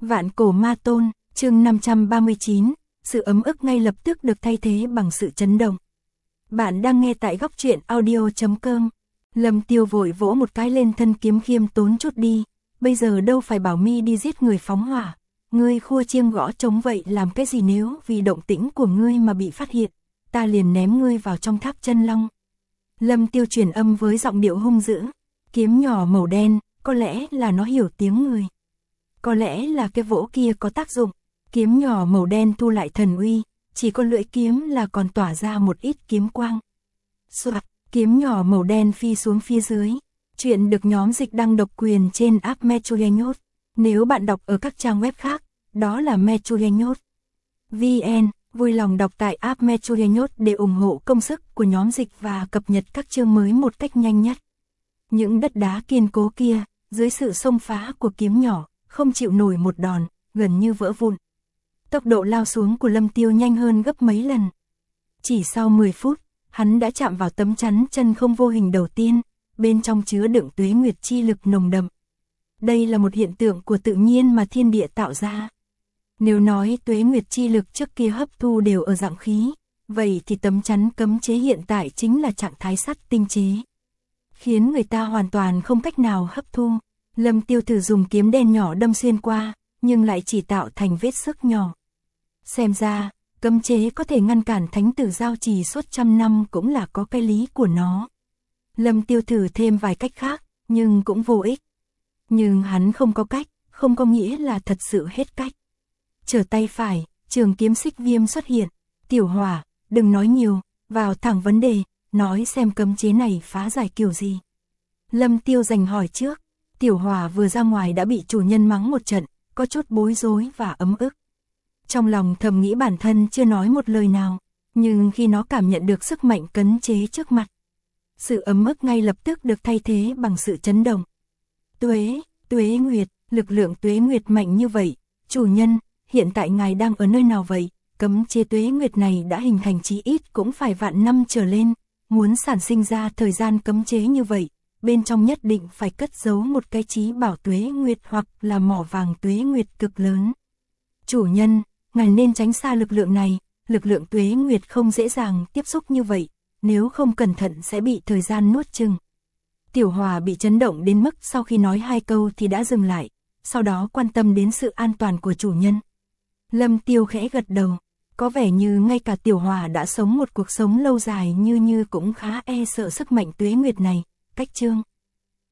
Vạn cổ ma tôn, chương 539, sự ấm ức ngay lập tức được thay thế bằng sự chấn động. Bạn đang nghe tại góc truyện audio.com. Lâm Tiêu vội vỗ một cái lên thân kiếm khiêm tốn chút đi, bây giờ đâu phải bảo mi đi giết người phóng hỏa, ngươi khua chiêng gõ trống vậy làm cái gì, nếu vì động tĩnh của ngươi mà bị phát hiện, ta liền ném ngươi vào trong tháp chân long. Lâm Tiêu truyền âm với giọng điệu hung dữ, kiếm nhỏ màu đen, có lẽ là nó hiểu tiếng người. Có lẽ là cái vỗ kia có tác dụng, kiếm nhỏ màu đen thu lại thần uy, chỉ có lưỡi kiếm là còn tỏa ra một ít kiếm quang. Soạt, kiếm nhỏ màu đen phi xuống phía dưới. Chuyện được nhóm dịch đăng độc quyền trên app Metrogenhot. Nếu bạn đọc ở các trang web khác, đó là Metrogenhot VN, vui lòng đọc tại app Metrogenhot để ủng hộ công sức của nhóm dịch và cập nhật các chương mới một cách nhanh nhất. Những đất đá kiên cố kia, dưới sự xông phá của kiếm nhỏ, không chịu nổi một đòn, gần như vỡ vụn. Tốc độ lao xuống của Lâm Tiêu nhanh hơn gấp mấy lần. Chỉ sau 10 phút, hắn đã chạm vào tấm chắn chân không vô hình đầu tiên, bên trong chứa đựng tuế nguyệt chi lực nồng đậm. Đây là một hiện tượng của tự nhiên mà thiên địa tạo ra. Nếu nói tuế nguyệt chi lực trước kia hấp thu đều ở dạng khí, vậy thì tấm chắn cấm chế hiện tại chính là trạng thái sắt tinh chế, khiến người ta hoàn toàn không cách nào hấp thu. Lâm Tiêu thử dùng kiếm đen nhỏ đâm xuyên qua, nhưng lại chỉ tạo thành vết xước nhỏ. Xem ra, cấm chế có thể ngăn cản thánh tử giao trì suốt trăm năm cũng là có cái lý của nó. Lâm Tiêu thử thêm vài cách khác, nhưng cũng vô ích. Nhưng hắn không có cách, không có nghĩa là thật sự hết cách. Trở tay phải, trường kiếm xích viêm xuất hiện. Tiểu Hỏa, đừng nói nhiều, vào thẳng vấn đề, nói xem cấm chế này phá giải kiểu gì. Lâm Tiêu dành hỏi trước. Tiểu Hỏa vừa ra ngoài đã bị chủ nhân mắng một trận, có chút bối rối và ấm ức. Trong lòng thầm nghĩ bản thân chưa nói một lời nào, nhưng khi nó cảm nhận được sức mạnh cấm chế trước mặt, sự ấm ức ngay lập tức được thay thế bằng sự chấn động. Tuế Nguyệt, lực lượng Tuế Nguyệt mạnh như vậy, chủ nhân, hiện tại ngài đang ở nơi nào vậy? Cấm chế Tuế Nguyệt này đã hình thành chí ít cũng phải vạn năm trở lên, muốn sản sinh ra thời gian cấm chế như vậy, bên trong nhất định phải cất giấu một cái chí bảo Tuế Nguyệt hoặc là mỏ vàng Tuế Nguyệt cực lớn. Chủ nhân, ngài nên tránh xa lực lượng này, lực lượng Tuế Nguyệt không dễ dàng tiếp xúc như vậy, nếu không cẩn thận sẽ bị thời gian nuốt chửng. Tiểu Hòa bị chấn động đến mức sau khi nói hai câu thì đã dừng lại, sau đó quan tâm đến sự an toàn của chủ nhân. Lâm Tiêu khẽ gật đầu, có vẻ như ngay cả Tiểu Hòa đã sống một cuộc sống lâu dài như cũng khá e sợ sức mạnh Tuế Nguyệt này. Cách chương